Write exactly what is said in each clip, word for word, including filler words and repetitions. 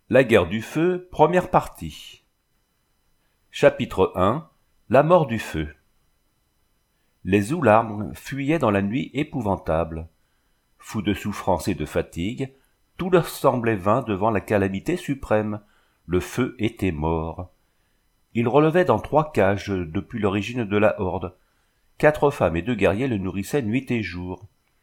La guerre du feu, première partie. Chapitre un. La mort du feu. Les Oulards fuyaient dans la nuit épouvantable. Fous de souffrance et de fatigue, tout leur semblait vain devant la calamité suprême. Le feu était mort. Il relevait dans trois cages depuis l'origine de la horde. Quatre femmes et deux guerriers le nourrissaient nuit et jour.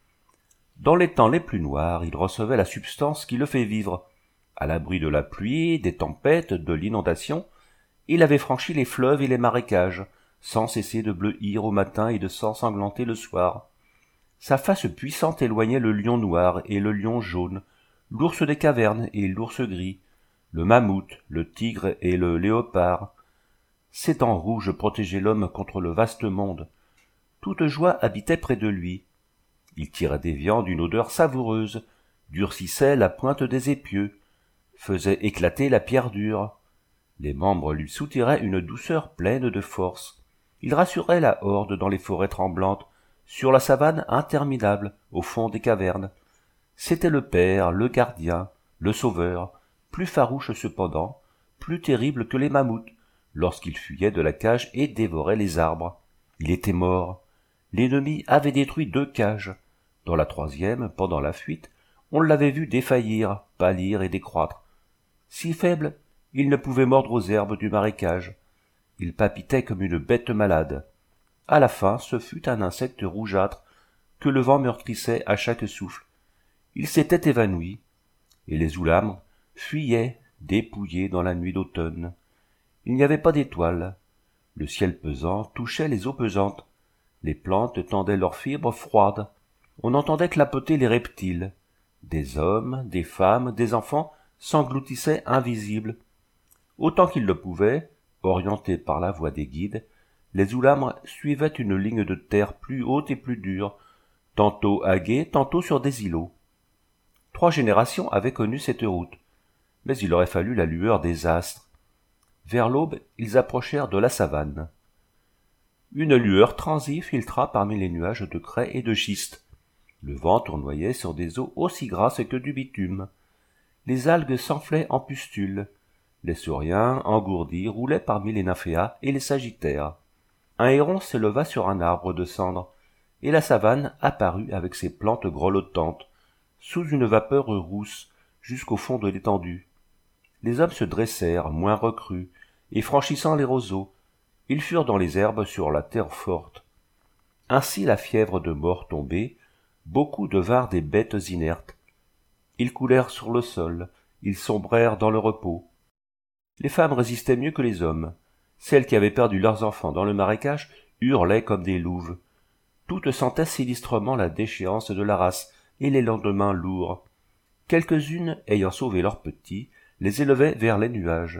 Dans les temps les plus noirs, il recevait la substance qui le fait vivre. À l'abri de la pluie, des tempêtes, de l'inondation, il avait franchi les fleuves et les marécages, sans cesser de bleuir au matin et de s'ensanglanter le soir. Sa face puissante éloignait le lion noir et le lion jaune, l'ours des cavernes et l'ours gris, le mammouth, le tigre et le léopard. Ses dents rouges protégeaient l'homme contre le vaste monde. Toute joie habitait près de lui. Il tirait des viandes d'une odeur savoureuse, durcissait la pointe des épieux, faisait éclater la pierre dure. Les membres lui soutiraient une douceur pleine de force. Il rassurait la horde dans les forêts tremblantes, sur la savane interminable, au fond des cavernes. C'était le père, le gardien, le sauveur, plus farouche cependant, plus terrible que les mammouths, lorsqu'il fuyait de la cage et dévorait les arbres. Il était mort. L'ennemi avait détruit deux cages. Dans la troisième, pendant la fuite, on l'avait vu défaillir, pâlir et décroître. Si faible, il ne pouvait mordre aux herbes du marécage. Il palpitait comme une bête malade. À la fin, ce fut un insecte rougeâtre que le vent meurtrissait à chaque souffle. Il s'était évanoui, et les Oulards fuyaient, dépouillés dans la nuit d'automne. Il n'y avait pas d'étoiles. Le ciel pesant touchait les eaux pesantes. Les plantes tendaient leurs fibres froides. On entendait clapoter les reptiles. Des hommes, des femmes, des enfants s'engloutissaient invisibles. Autant qu'ils le pouvaient, orientés par la voix des guides, les Oulards suivaient une ligne de terre plus haute et plus dure, tantôt à gué, tantôt sur des îlots. Trois générations avaient connu cette route, mais il aurait fallu la lueur des astres. Vers l'aube, ils approchèrent de la savane. Une lueur transie filtra parmi les nuages de craie et de schiste. Le vent tournoyait sur des eaux aussi grasses que du bitume. Les algues s'enflaient en pustules. Les sauriens, engourdis, roulaient parmi les nymphéas et les sagittaires. Un héron s'éleva sur un arbre de cendre, et la savane apparut avec ses plantes grelottantes, sous une vapeur rousse, jusqu'au fond de l'étendue. Les hommes se dressèrent, moins recrues, et franchissant les roseaux, ils furent dans les herbes sur la terre forte. Ainsi la fièvre de mort tombée, beaucoup devinrent des bêtes inertes. Ils coulèrent sur le sol, ils sombrèrent dans le repos. Les femmes résistaient mieux que les hommes. Celles qui avaient perdu leurs enfants dans le marécage hurlaient comme des louves. Toutes sentaient sinistrement la déchéance de la race et les lendemains lourds. Quelques-unes, ayant sauvé leurs petits, les élevaient vers les nuages.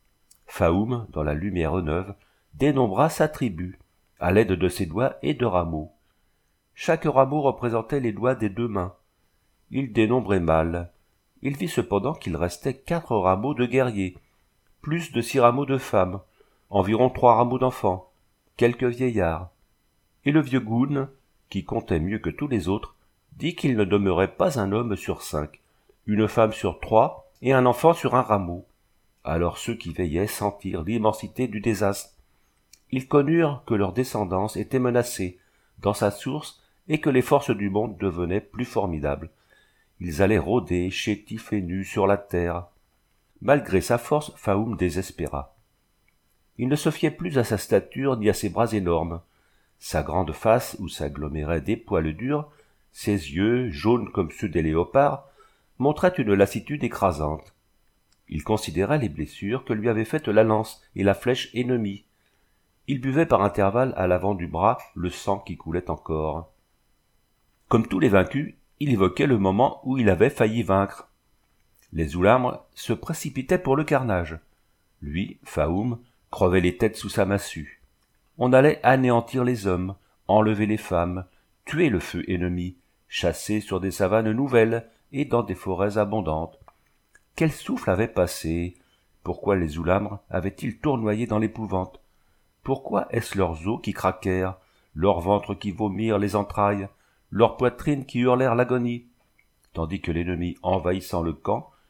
Faoum, dans la lumière neuve, dénombra sa tribu, à l'aide de ses doigts et de rameaux. Chaque rameau représentait les doigts des deux mains. Il dénombrait mal. Il vit cependant qu'il restait quatre rameaux de guerriers, plus de six rameaux de femmes, environ trois rameaux d'enfants, quelques vieillards. Et le vieux Goun, qui comptait mieux que tous les autres, dit qu'il ne demeurait pas un homme sur cinq, une femme sur trois et un enfant sur un rameau. Alors ceux qui veillaient sentirent l'immensité du désastre. Ils connurent que leur descendance était menacée dans sa source et que les forces du monde devenaient plus formidables. Ils allaient rôder, chétifs et nus sur la terre. Malgré sa force, Faoum désespéra. Il ne se fiait plus à sa stature ni à ses bras énormes. Sa grande face, où s'aggloméraient des poils durs, ses yeux, jaunes comme ceux des léopards, montraient une lassitude écrasante. Il considérait les blessures que lui avaient faites la lance et la flèche ennemie. Il buvait par intervalles à l'avant du bras le sang qui coulait encore. Comme tous les vaincus, il évoquait le moment où il avait failli vaincre. Les Oulards se précipitaient pour le carnage. Lui, Faoum, crevait les têtes sous sa massue. On allait anéantir les hommes, enlever les femmes, tuer le feu ennemi, chasser sur des savanes nouvelles et dans des forêts abondantes. Quel souffle avait passé? Pourquoi les Oulards avaient-ils tournoyé dans l'épouvante? Pourquoi est-ce leurs os qui craquèrent, leurs ventres qui vomirent les entrailles, leurs poitrines qui hurlèrent l'agonie, tandis que l'ennemi envahissant le camp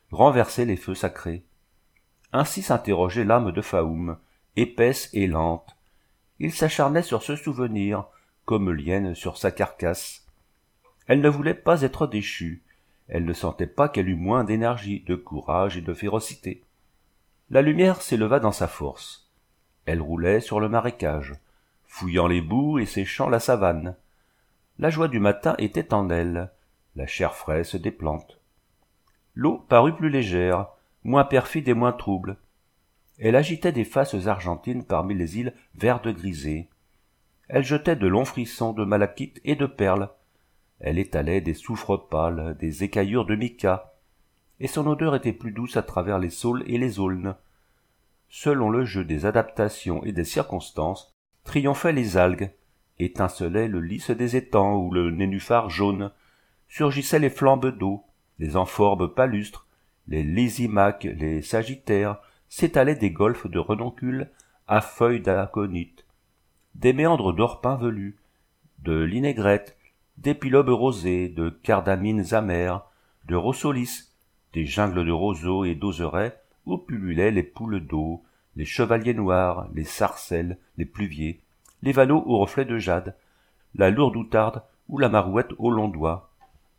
renverser les feux sacrés. Ainsi s'interrogeait l'âme de Faoum, épaisse et lente. Il s'acharnait sur ce souvenir, comme l'hyène sur sa carcasse. Elle ne voulait pas être déchue, elle ne sentait pas qu'elle eût moins d'énergie, de courage et de férocité. La lumière s'éleva dans sa force. Elle roulait sur le marécage, fouillant les boues et séchant la savane. La joie du matin était en elle, la chair fraîche des plantes. L'eau parut plus légère, moins perfide et moins trouble. Elle agitait des faces argentines parmi les îles vertes grisées. Elle jetait de longs frissons de malachite et de perles. Elle étalait des soufres pâles, des écaillures de mica, et son odeur était plus douce à travers les saules et les aulnes. Selon le jeu des adaptations et des circonstances, triomphaient les algues, étincelait le lys des étangs ou le nénuphar jaune, surgissaient les flambes d'eau, les amphorbes palustres, les lysimaques, les sagittaires, s'étalaient des golfes de renoncules à feuilles d'aconite, des méandres d'orpins velus, de l'inaigrette, d'épilobes rosés, de cardamines amères, de rossolis, des jungles de roseaux et d'oserets où pullulaient les poules d'eau, les chevaliers noirs, les sarcelles, les pluviers, les vanneaux aux reflets de jade, la lourde outarde ou la marouette aux longs doigts.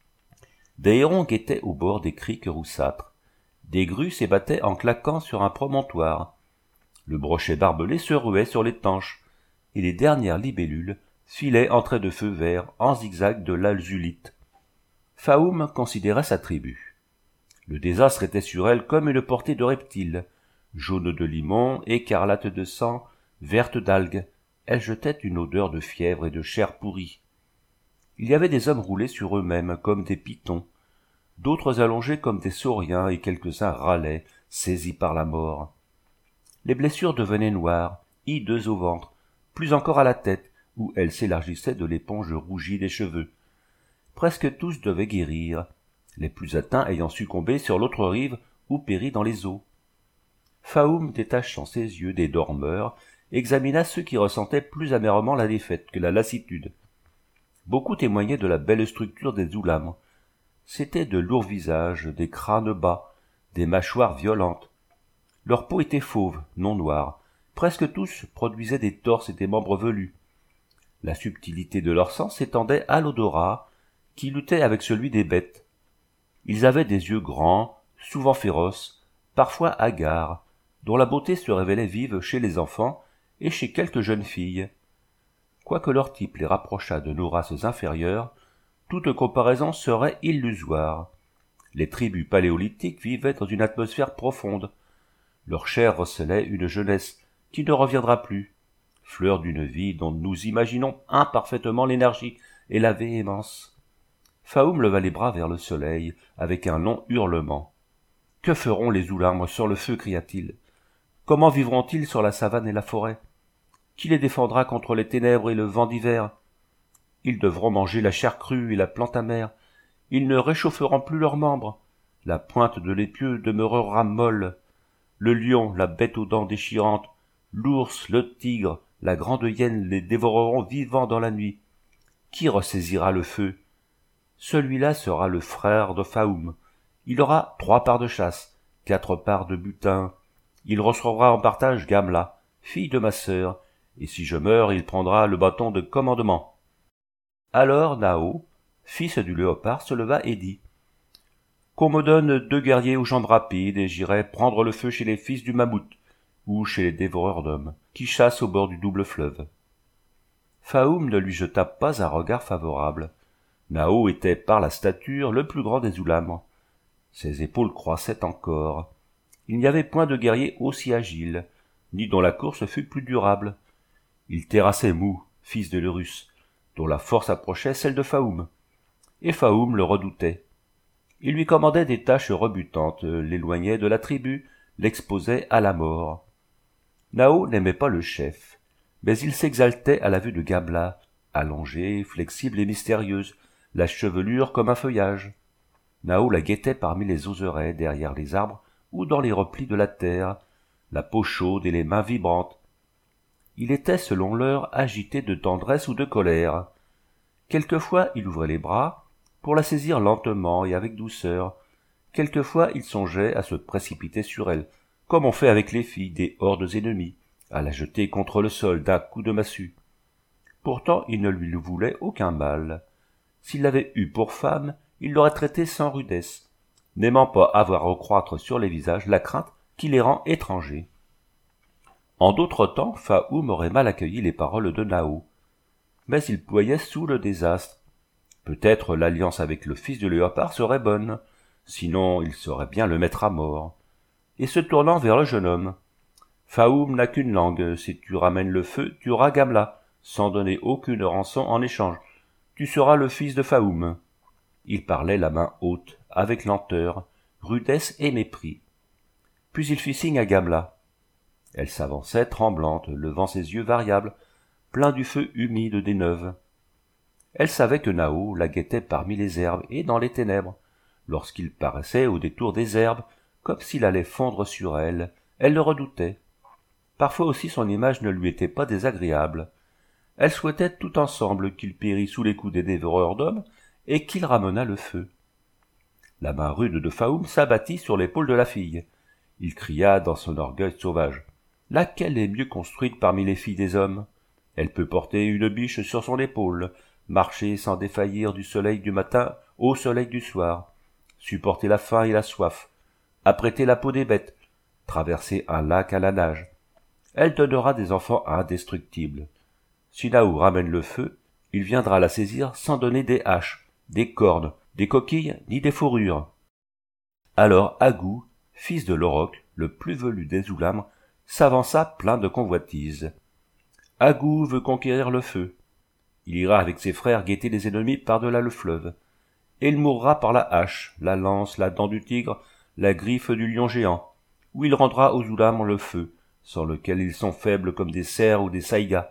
Des hérons guettaient au bord des criques roussâtres, des grues s'ébattaient en claquant sur un promontoire, le brochet barbelé se ruait sur les tanches, et les dernières libellules filaient en traits de feu vert en zigzag de l'alzulite. Faoum considérait sa tribu. Le désastre était sur elle comme une portée de reptiles, jaune de limon, écarlate de sang, verte d'algues. Elle jetait une odeur de fièvre et de chair pourrie. Il y avait des hommes roulés sur eux-mêmes comme des pitons, d'autres allongés comme des sauriens, et quelques-uns râlaient, saisis par la mort. Les blessures devenaient noires, hideuses au ventre, plus encore à la tête, où elles s'élargissaient de l'éponge rougie des cheveux. Presque tous devaient guérir, les plus atteints ayant succombé sur l'autre rive ou péri dans les eaux. Faoum, détachant ses yeux des dormeurs, examina ceux qui ressentaient plus amèrement la défaite que la lassitude. Beaucoup témoignaient de la belle structure des Oulamres. C'étaient de lourds visages, des crânes bas, des mâchoires violentes. Leur peau était fauve, non noire. Presque tous produisaient des torses et des membres velus. La subtilité de leur sang s'étendait à l'odorat, qui luttait avec celui des bêtes. Ils avaient des yeux grands, souvent féroces, parfois hagards, dont la beauté se révélait vive chez les enfants et chez quelques jeunes filles. Quoique leur type les rapprochât de nos races inférieures, toute comparaison serait illusoire. Les tribus paléolithiques vivaient dans une atmosphère profonde. Leur chair recelait une jeunesse qui ne reviendra plus, fleur d'une vie dont nous imaginons imparfaitement l'énergie et la véhémence. Faoum leva les bras vers le soleil avec un long hurlement. « Que feront les Oulamres sur le feu » cria-t-il. « Comment vivront-ils sur la savane et la forêt? Qui les défendra contre les ténèbres et le vent d'hiver? Ils devront manger la chair crue et la plante amère. Ils ne réchaufferont plus leurs membres. La pointe de l'épieu demeurera molle. Le lion, la bête aux dents déchirantes, l'ours, le tigre, la grande hyène les dévoreront vivants dans la nuit. Qui ressaisira le feu? Celui-là sera le frère de Faoum. Il aura trois parts de chasse, quatre parts de butin. Il recevra en partage Gamla, fille de ma sœur, et si je meurs, il prendra le bâton de commandement. » Alors Nao, fils du léopard, se leva et dit « Qu'on me donne deux guerriers aux jambes rapides, et j'irai prendre le feu chez les fils du mammouth, ou chez les dévoreurs d'hommes, qui chassent au bord du double fleuve. » Faoum ne lui jeta pas un regard favorable. Nao était par la stature le plus grand des Oulamres. Ses épaules croissaient encore. Il n'y avait point de guerrier aussi agile, ni dont la course fût plus durable. Il terrassait Mou, fils de l'Urus, dont la force approchait celle de Faoum. Et Faoum le redoutait. Il lui commandait des tâches rebutantes, l'éloignait de la tribu, l'exposait à la mort. Nao n'aimait pas le chef, mais il s'exaltait à la vue de Gamla, allongée, flexible et mystérieuse, la chevelure comme un feuillage. Nao la guettait parmi les oserets, derrière les arbres ou dans les replis de la terre, la peau chaude et les mains vibrantes. Il était, selon l'heure, agité de tendresse ou de colère. Quelquefois il ouvrait les bras pour la saisir lentement et avec douceur, Quelquefois il songeait à se précipiter sur elle, comme on fait avec les filles des hordes ennemies, à la jeter contre le sol d'un coup de massue. Pourtant il ne lui voulait aucun mal. S'il l'avait eue pour femme, il l'aurait traitée sans rudesse, n'aimant pas avoir à recroître sur les visages la crainte qui les rend étrangers. En d'autres temps, Faoum aurait mal accueilli les paroles de Nao, mais il ployait sous le désastre. Peut-être l'alliance avec le fils du léopard serait bonne, sinon il saurait bien le mettre à mort. Et se tournant vers le jeune homme, « Faoum n'a qu'une langue, si tu ramènes le feu, tu auras Gamla, sans donner aucune rançon en échange. Tu seras le fils de Faoum. » Il parlait la main haute, avec lenteur, rudesse et mépris. Puis il fit signe à Gamla. Elle s'avançait tremblante, levant ses yeux variables, pleins du feu humide des neuves. Elle savait que Nao la guettait parmi les herbes et dans les ténèbres. Lorsqu'il paraissait au détour des herbes, comme s'il allait fondre sur elle, elle le redoutait. Parfois aussi son image ne lui était pas désagréable. Elle souhaitait tout ensemble qu'il pérît sous les coups des dévoreurs d'hommes et qu'il ramenât le feu. La main rude de Faoum s'abattit sur l'épaule de la fille. Il cria dans son orgueil sauvage. « Laquelle est mieux construite parmi les filles des hommes? Elle peut porter une biche sur son épaule, marcher sans défaillir du soleil du matin au soleil du soir, supporter la faim et la soif, apprêter la peau des bêtes, traverser un lac à la nage. Elle donnera des enfants indestructibles. Si Nao ramène le feu, il viendra la saisir sans donner des haches, des cordes, des coquilles ni des fourrures. » Alors Agou, fils de Lorok, le plus velu des Oulamres, s'avança plein de convoitise. Agou veut conquérir le feu. Il ira avec ses frères guetter les ennemis par-delà le fleuve. Et il mourra par la hache, la lance, la dent du tigre, la griffe du lion géant, où il rendra aux Oulamres le feu, sans lequel ils sont faibles comme des cerfs ou des saïgas.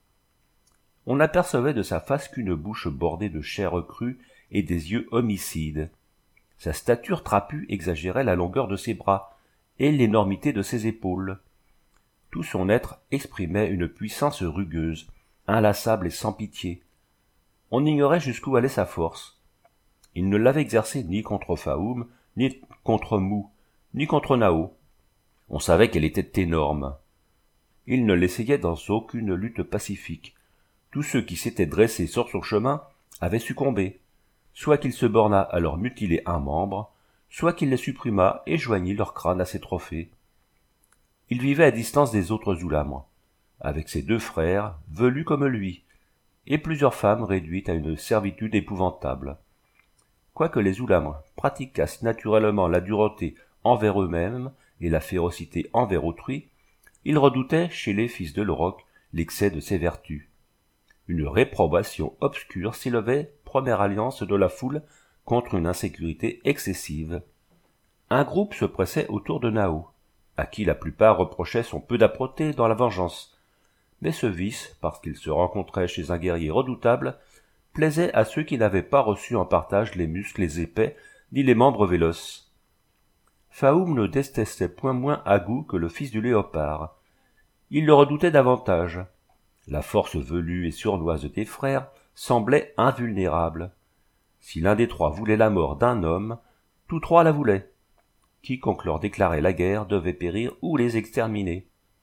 On n'apercevait de sa face qu'une bouche bordée de chair crue et des yeux homicides. Sa stature trapue exagérait la longueur de ses bras et l'énormité de ses épaules. Tout son être exprimait une puissance rugueuse, inlassable et sans pitié. On ignorait jusqu'où allait sa force. Il ne l'avait exercée ni contre Faoum, ni contre Mou, ni contre Nao. On savait qu'elle était énorme. Il ne l'essayait dans aucune lutte pacifique. Tous ceux qui s'étaient dressés sur son chemin avaient succombé, soit qu'il se bornât à leur mutiler un membre, soit qu'il les supprimât et joignît leur crâne à ses trophées. Il vivait à distance des autres Oulamres, avec ses deux frères, velus comme lui, et plusieurs femmes réduites à une servitude épouvantable. Quoique les Oulamres pratiquassent naturellement la dureté envers eux-mêmes et la férocité envers autrui, ils redoutaient, chez les fils de Lorok, l'excès de ces vertus. Une réprobation obscure s'élevait, première alliance de la foule, contre une insécurité excessive. Un groupe se pressait autour de Nao, à qui la plupart reprochaient son peu d'âpreté dans la vengeance. Mais ce vice, parce qu'il se rencontrait chez un guerrier redoutable, plaisait à ceux qui n'avaient pas reçu en partage les muscles épais ni les membres véloces. Faoum ne détestait point moins Agou que le fils du léopard. Il le redoutait davantage. La force velue et sournoise des frères semblait invulnérable. Si l'un des trois voulait la mort d'un homme, tous trois la voulaient. Quiconque leur déclarait la guerre devait périr ou les exterminer.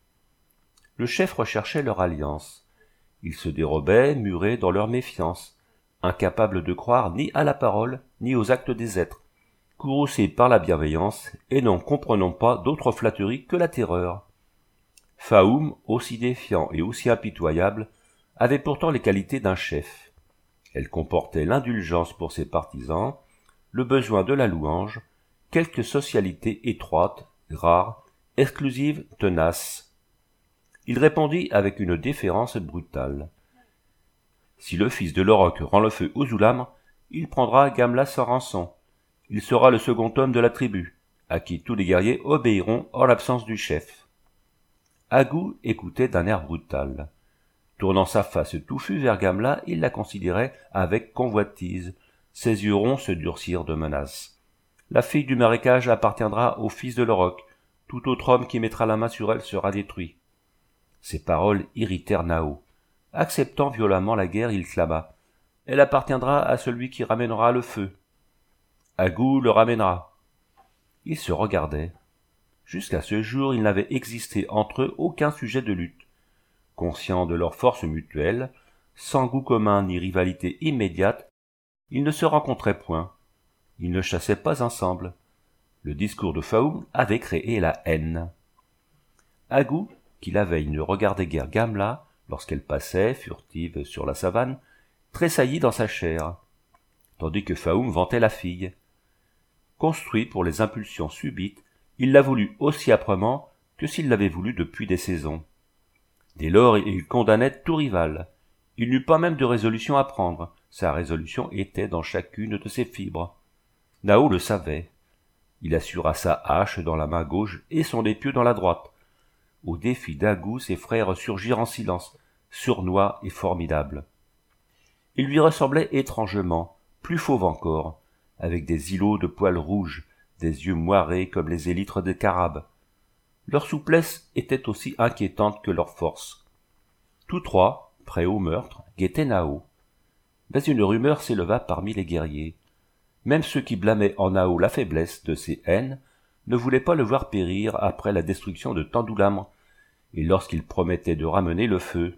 Le chef recherchait leur alliance. Ils se dérobaient, murés dans leur méfiance, incapables de croire ni à la parole, ni aux actes des êtres, courroucés par la bienveillance et n'en comprenant pas d'autre flatterie que la terreur. Faoum, aussi défiant et aussi impitoyable, avait pourtant les qualités d'un chef. Elle comportait l'indulgence pour ses partisans, le besoin de la louange, quelque socialité étroite, rare, exclusive, tenace. Il répondit avec une déférence brutale. Si le fils de Lorok rend le feu aux Oulamres, il prendra Gamla sans rançon. Il sera le second homme de la tribu, à qui tous les guerriers obéiront en l'absence du chef. Agou écoutait d'un air brutal. Tournant sa face touffue vers Gamla, il la considérait avec convoitise. Ses yeux ronds se durcirent de menace. La fille du marécage appartiendra au fils de Lorok. Tout autre homme qui mettra la main sur elle sera détruit. Ces paroles irritèrent Nao. Acceptant violemment la guerre, il clama. Elle appartiendra à celui qui ramènera le feu. Agou le ramènera. Ils se regardaient. Jusqu'à ce jour, il n'avait existé entre eux aucun sujet de lutte. Conscients de leur force mutuelle, sans goût commun ni rivalité immédiate, ils ne se rencontraient point. Ils ne chassaient pas ensemble. Le discours de Faoum avait créé la haine. Agou, qui la veille ne regardait guère Gamla, lorsqu'elle passait, furtive, sur la savane, tressaillit dans sa chair, tandis que Faoum vantait la fille. Construit pour les impulsions subites, il la voulut aussi âprement que s'il l'avait voulu depuis des saisons. Dès lors, il condamnait tout rival. Il n'eut pas même de résolution à prendre. Sa résolution était dans chacune de ses fibres. Nao le savait. Il assura sa hache dans la main gauche et son épieu dans la droite. Au défi d'Agou, ses frères surgirent en silence, sournois et formidables. Ils lui ressemblaient étrangement, plus fauves encore, avec des îlots de poils rouges, des yeux moirés comme les élytres des carabes. Leur souplesse était aussi inquiétante que leur force. Tous trois, prêts au meurtre, guettaient Nao. Mais une rumeur s'éleva parmi les guerriers. Même ceux qui blâmaient en Nao la faiblesse de ses haines ne voulaient pas le voir périr après la destruction de Tandoulam, et lorsqu'il promettait de ramener le feu.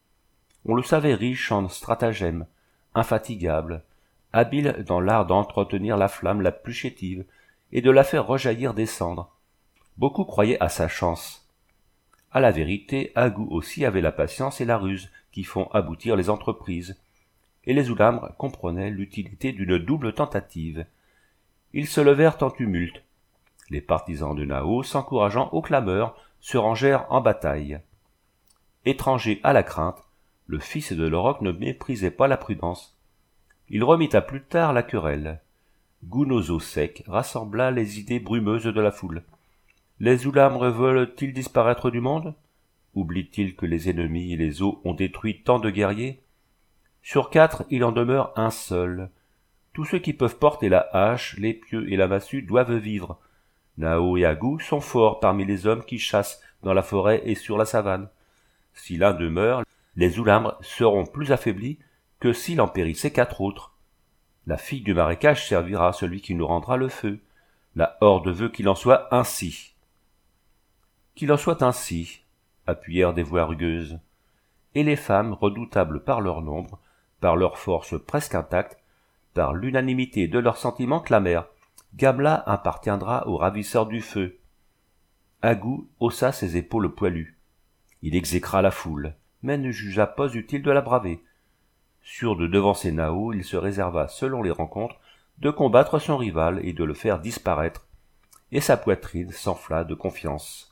On le savait riche en stratagèmes, infatigable, habile dans l'art d'entretenir la flamme la plus chétive et de la faire rejaillir des cendres. Beaucoup croyaient à sa chance. À la vérité, Agou aussi avait la patience et la ruse qui font aboutir les entreprises, et les Oulamres comprenaient l'utilité d'une double tentative. Ils se levèrent en tumulte. Les partisans de Nao, s'encourageant aux clameurs, se rangèrent en bataille. Étranger à la crainte, le fils de l'Oroc ne méprisait pas la prudence. Il remit à plus tard la querelle. Gounozo sec rassembla les idées brumeuses de la foule. Les Oulamres veulent-ils disparaître du monde? Oublient-ils que les ennemis et les eaux ont détruit tant de guerriers? Sur quatre, il en demeure un seul. Tous ceux qui peuvent porter la hache, l'épieu et la massue doivent vivre. Nao et Agou sont forts parmi les hommes qui chassent dans la forêt et sur la savane. Si l'un demeure, les Oulamres seront plus affaiblis que s'il en périssait quatre autres. La fille du marécage servira à celui qui nous rendra le feu. La horde veut qu'il en soit ainsi. Qu'il en soit ainsi, appuyèrent des voix rugueuses. Et les femmes, redoutables par leur nombre, par leur force presque intacte, par l'unanimité de leurs sentiments, clamèrent « Gamla appartiendra aux ravisseurs du feu ». Agou haussa ses épaules poilues. Il exécra la foule, mais ne jugea pas utile de la braver. Sûr de devancer Nao, il se réserva, selon les rencontres, de combattre son rival et de le faire disparaître, et sa poitrine s'enfla de confiance.